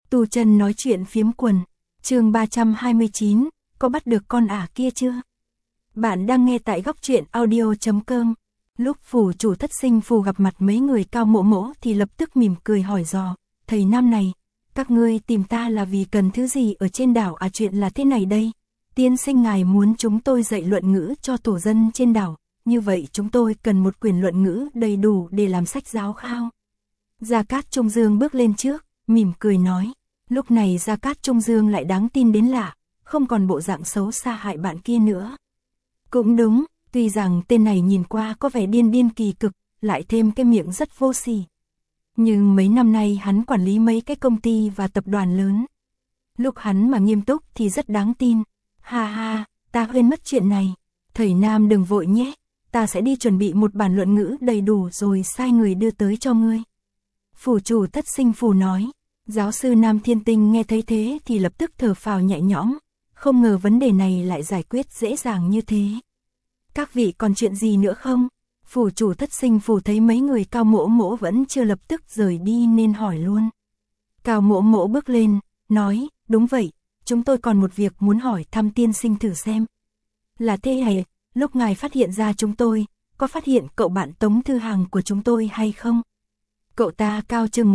Tu Chân nói chuyện phiếm quần, chương 329, có bắt được con ả kia chưa? Bạn đang nghe tại góc truyện audio.com. Lúc phủ chủ Thất Sinh Phù gặp mặt mấy người Cao Mỗ Mỗ thì lập tức mỉm cười hỏi dò, thầy Nam này, các ngươi tìm ta là vì cần thứ gì ở trên đảo à? Chuyện là thế này đây, tiên sinh ngài muốn chúng tôi dạy luận ngữ cho thổ dân trên đảo, như vậy chúng tôi cần một quyển luận ngữ đầy đủ để làm sách giáo khao. Gia Cát Trung Dương bước lên trước, mỉm cười nói. Lúc này Gia Cát Trung Dương lại đáng tin đến lạ, không còn bộ dạng xấu xa hại bạn kia nữa. Cũng đúng, tuy rằng tên này nhìn qua có vẻ điên điên kỳ cực, lại thêm cái miệng rất vô sỉ. Nhưng mấy năm nay hắn quản lý mấy cái công ty và tập đoàn lớn. Lúc hắn mà nghiêm túc thì rất đáng tin. Ha ha, ta quên mất chuyện này. Thầy Nam đừng vội nhé, ta sẽ đi chuẩn bị một bản luận ngữ đầy đủ rồi sai người đưa tới cho ngươi. Phủ chủ Thất Sinh Phù nói. Giáo sư Nam Thiên Tinh nghe thấy thế thì lập tức thở phào nhẹ nhõm, không ngờ vấn đề này lại giải quyết dễ dàng như thế. Các vị còn chuyện gì nữa không? Phủ chủ Thất Sinh Phù thấy mấy người Cao Mỗ Mỗ vẫn chưa lập tức rời đi nên hỏi luôn. Cao Mỗ Mỗ bước lên, nói, đúng vậy, chúng tôi còn một việc muốn hỏi thăm tiên sinh thử xem. Là thế này, lúc ngài phát hiện ra chúng tôi, có phát hiện cậu bạn Tống Thư Hằng của chúng tôi hay không? Cậu ta cao chừng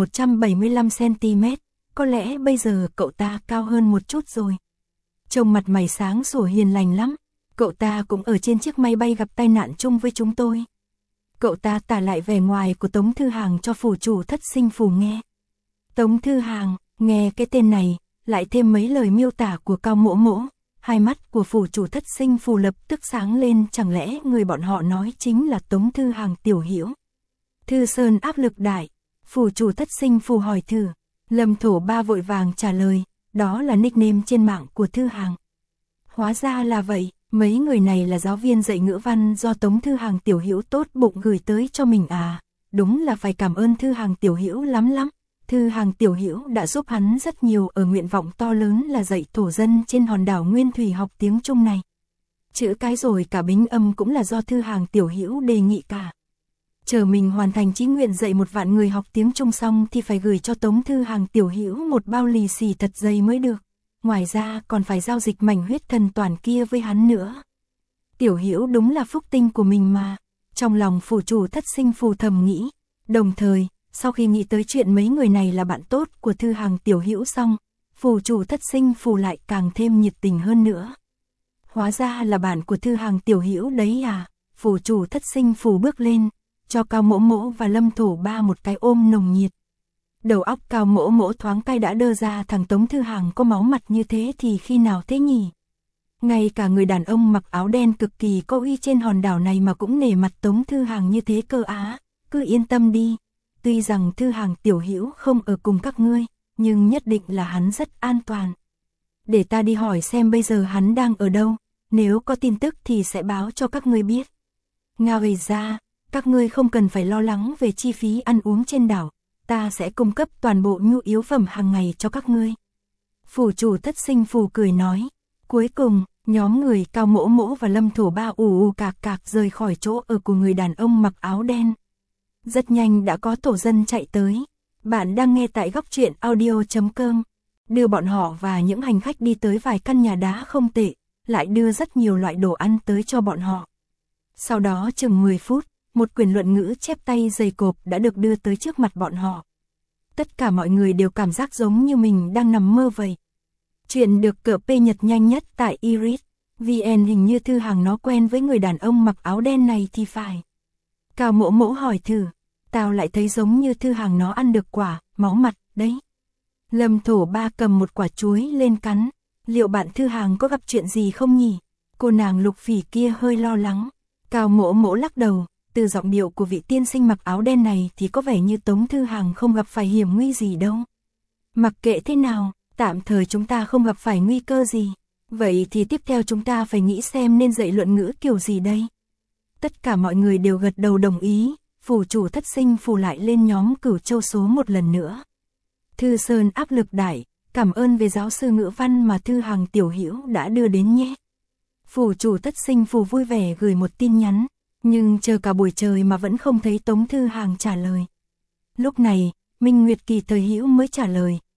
175cm, có lẽ bây giờ cậu ta cao hơn một chút rồi. Trông mặt mày sáng sủa hiền lành lắm, cậu ta cũng ở trên chiếc máy bay gặp tai nạn chung với chúng tôi. Cậu ta tả lại vẻ ngoài của Tống Thư Hằng cho phủ chủ Thất Sinh Phù nghe. Tống Thư Hằng, nghe cái tên này, lại thêm mấy lời miêu tả của Cao Mỗ Mỗ, hai mắt của phủ chủ Thất Sinh Phù lập tức sáng lên, chẳng lẽ người bọn họ nói chính là Tống Thư Hằng tiểu hữu. Thư Sơn áp lực đại. Phủ chủ Thất Sinh Phù hỏi thử, Lâm Thổ Ba vội vàng trả lời, đó là nickname trên mạng của Thư Hằng. Hóa ra là vậy, mấy người này là giáo viên dạy ngữ văn do Tống Thư Hằng tiểu hữu tốt bụng gửi tới cho mình à, đúng là phải cảm ơn Thư Hằng tiểu hữu lắm lắm. Thư Hằng tiểu hữu đã giúp hắn rất nhiều ở nguyện vọng to lớn là dạy thổ dân trên hòn đảo Nguyên Thủy học tiếng Trung này. Chữ cái rồi cả bính âm cũng là do Thư Hằng tiểu hữu đề nghị cả. Chờ mình hoàn thành chí nguyện dạy 1 vạn người học tiếng Trung xong thì phải gửi cho Tống Thư Hằng tiểu hữu một bao lì xì thật dày mới được. Ngoài ra còn phải giao dịch mảnh huyết thần toàn kia với hắn nữa. Tiểu hữu đúng là phúc tinh của mình mà. Trong lòng phủ chủ Thất Sinh Phù thầm nghĩ. Đồng thời, sau khi nghĩ tới chuyện mấy người này là bạn tốt của Thư Hằng tiểu hữu xong, phủ chủ Thất Sinh Phù lại càng thêm nhiệt tình hơn nữa. Hóa ra là bạn của Thư Hằng tiểu hữu đấy à. Phủ chủ Thất Sinh Phù bước lên, cho Cao Mỗ Mỗ và Lâm Thổ Ba một cái ôm nồng nhiệt. Đầu óc Cao Mỗ Mỗ thoáng cay đã đơ ra, thằng Tống Thư Hằng có máu mặt như thế thì khi nào thế nhỉ? Ngay cả người đàn ông mặc áo đen cực kỳ có uy trên hòn đảo này mà cũng nể mặt Tống Thư Hằng như thế cơ á. Cứ yên tâm đi, tuy rằng Thư Hằng tiểu hữu không ở cùng các ngươi, nhưng nhất định là hắn rất an toàn. Để ta đi hỏi xem bây giờ hắn đang ở đâu, nếu có tin tức thì sẽ báo cho các ngươi biết. Ngoài ra, các ngươi không cần phải lo lắng về chi phí ăn uống trên đảo, ta sẽ cung cấp toàn bộ nhu yếu phẩm hàng ngày cho các ngươi. Phủ chủ Thất Sinh Phù cười nói. Cuối cùng, nhóm người Cao Mỗ Mỗ và Lâm Thổ Ba ù cạc cạc rời khỏi chỗ ở của người đàn ông mặc áo đen. Rất nhanh đã có tổ dân chạy tới. Bạn đang nghe tại góc truyện audio.com. Đưa bọn họ và những hành khách đi tới vài căn nhà đá không tệ, lại đưa rất nhiều loại đồ ăn tới cho bọn họ. Sau đó chừng 10 phút, một quyển luận ngữ chép tay dày cộp đã được đưa tới trước mặt bọn họ. Tất cả mọi người đều cảm giác giống như mình đang nằm mơ vậy. Chuyện được cập nhật nhanh nhất tại Iris VN. Hình như Thư Hằng nó quen với người đàn ông mặc áo đen này thì phải. Cao Mỗ Mỗ hỏi thử, tao lại thấy giống như Thư Hằng nó ăn được quả máu mặt đấy. Lâm Thổ Ba cầm một quả chuối lên cắn, liệu bạn Thư Hằng có gặp chuyện gì không nhỉ? Cô nàng Lục Phỉ kia hơi lo lắng. Cao Mỗ Mỗ lắc đầu. Từ giọng điệu của vị tiên sinh mặc áo đen này thì có vẻ như Tống Thư Hằng không gặp phải hiểm nguy gì đâu. Mặc kệ thế nào, tạm thời chúng ta không gặp phải nguy cơ gì. Vậy thì tiếp theo chúng ta phải nghĩ xem nên dạy luận ngữ kiểu gì đây. Tất cả mọi người đều gật đầu đồng ý, phủ chủ Thất Sinh Phù lại lên nhóm Cửu Châu số một lần nữa. Thư Sơn áp lực đại, cảm ơn về giáo sư ngữ văn mà Thư Hằng tiểu hữu đã đưa đến nhé. Phủ chủ Thất Sinh Phù vui vẻ gửi một tin nhắn. Nhưng chờ cả buổi trời mà vẫn không thấy Tống Thư Hằng trả lời. Lúc này, Minh Nguyệt Kỳ Thời Hữu mới trả lời,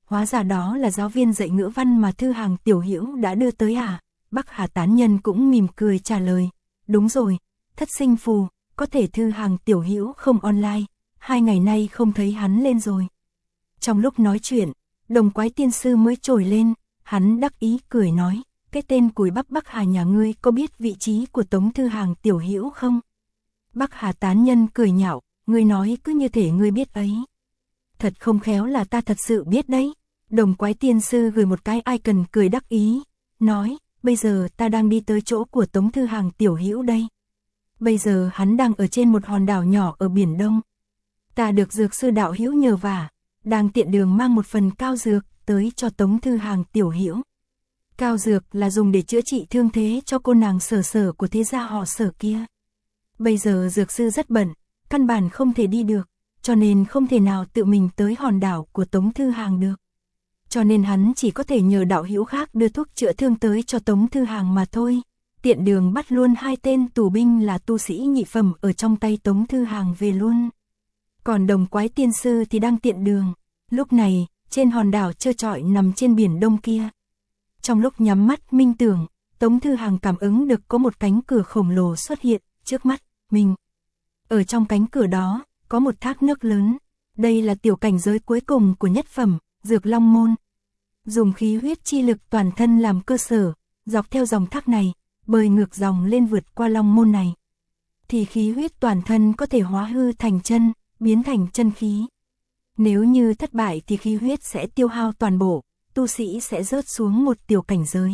hóa ra đó là giáo viên dạy ngữ văn mà Thư Hàng tiểu hữu đã đưa tới à? Bắc Hà tán nhân cũng mỉm cười trả lời, đúng rồi, thất sinh phù, có thể Thư Hàng tiểu hữu không online, 2 ngày nay không thấy hắn lên rồi. Trong lúc nói chuyện, Đồng Quái tiên sư mới trồi lên, hắn đắc ý cười nói, cái tên cùi bắp Bắc Hà nhà ngươi có biết vị trí của Tống Thư Hàng tiểu hữu không? Bắc Hà tán nhân cười nhạo, ngươi nói cứ như thể ngươi biết ấy. Thật không khéo là ta thật sự biết đấy. Đồng Quái tiên sư gửi một cái icon cười đắc ý, nói, bây giờ ta đang đi tới chỗ của Tống Thư Hàng tiểu hữu đây. Bây giờ hắn đang ở trên một hòn đảo nhỏ ở Biển Đông. Ta được dược sư đạo hữu nhờ vả, đang tiện đường mang một phần cao dược tới cho Tống Thư Hàng tiểu hữu. Cao dược là dùng để chữa trị thương thế cho cô nàng Sở Sở của thế gia họ Sở kia. Bây giờ dược sư rất bận, căn bản không thể đi được, cho nên không thể nào tự mình tới hòn đảo của Tống Thư Hàng được. Cho nên hắn chỉ có thể nhờ đạo hữu khác đưa thuốc chữa thương tới cho Tống Thư Hàng mà thôi. Tiện đường bắt luôn 2 tên tù binh là tu sĩ nhị phẩm ở trong tay Tống Thư Hàng về luôn. Còn Đồng Quái tiên sư thì đang tiện đường. Lúc này, trên hòn đảo trơ trọi nằm trên Biển Đông kia. Trong lúc nhắm mắt minh tưởng, Tống Thư Hàng cảm ứng được có một cánh cửa khổng lồ xuất hiện trước mắt mình. Ở trong cánh cửa đó, có một thác nước lớn. Đây là tiểu cảnh giới cuối cùng của nhất phẩm, Dược Long Môn. Dùng khí huyết chi lực toàn thân làm cơ sở, dọc theo dòng thác này, bơi ngược dòng lên vượt qua Long Môn này. Thì khí huyết toàn thân có thể hóa hư thành chân, biến thành chân khí. Nếu như thất bại thì khí huyết sẽ tiêu hao toàn bộ, tu sĩ sẽ rớt xuống một tiểu cảnh giới.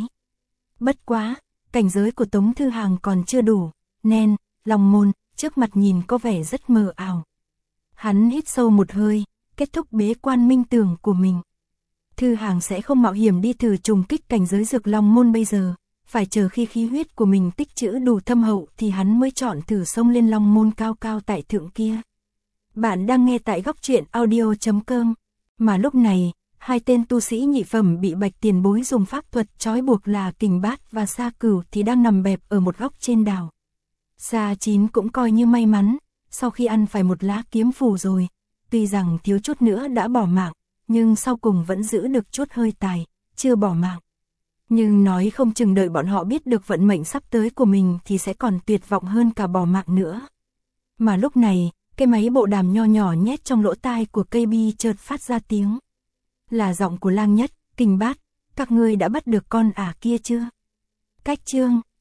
Bất quá, cảnh giới của Tống Thư Hàng còn chưa đủ, nên, Long Môn, trước mặt nhìn có vẻ rất mờ ảo. Hắn hít sâu một hơi, kết thúc bế quan minh tưởng của mình. Thư Hàng sẽ không mạo hiểm đi thử trùng kích cảnh giới Dược Long Môn bây giờ, phải chờ khi khí huyết của mình tích trữ đủ thâm hậu thì hắn mới chọn thử xông lên Long Môn cao cao tại thượng kia. Bạn đang nghe tại góc truyện audio.com, mà lúc này, 2 tên tu sĩ nhị phẩm bị Bạch Tiền Bối dùng pháp thuật trói buộc là Kình Bát và Sa Cửu thì đang nằm bẹp ở một góc trên đảo. Sa Chín cũng coi như may mắn, sau khi ăn phải một lá kiếm phù rồi, tuy rằng thiếu chút nữa đã bỏ mạng, nhưng sau cùng vẫn giữ được chút hơi tài, chưa bỏ mạng. Nhưng nói không chừng đợi bọn họ biết được vận mệnh sắp tới của mình thì sẽ còn tuyệt vọng hơn cả bỏ mạng nữa. Mà lúc này, cái máy bộ đàm nho nhỏ nhét trong lỗ tai của KB chợt phát ra tiếng. Là giọng của Lang Nhất, Kình Bát, các ngươi đã bắt được con ả kia chưa? Cách chương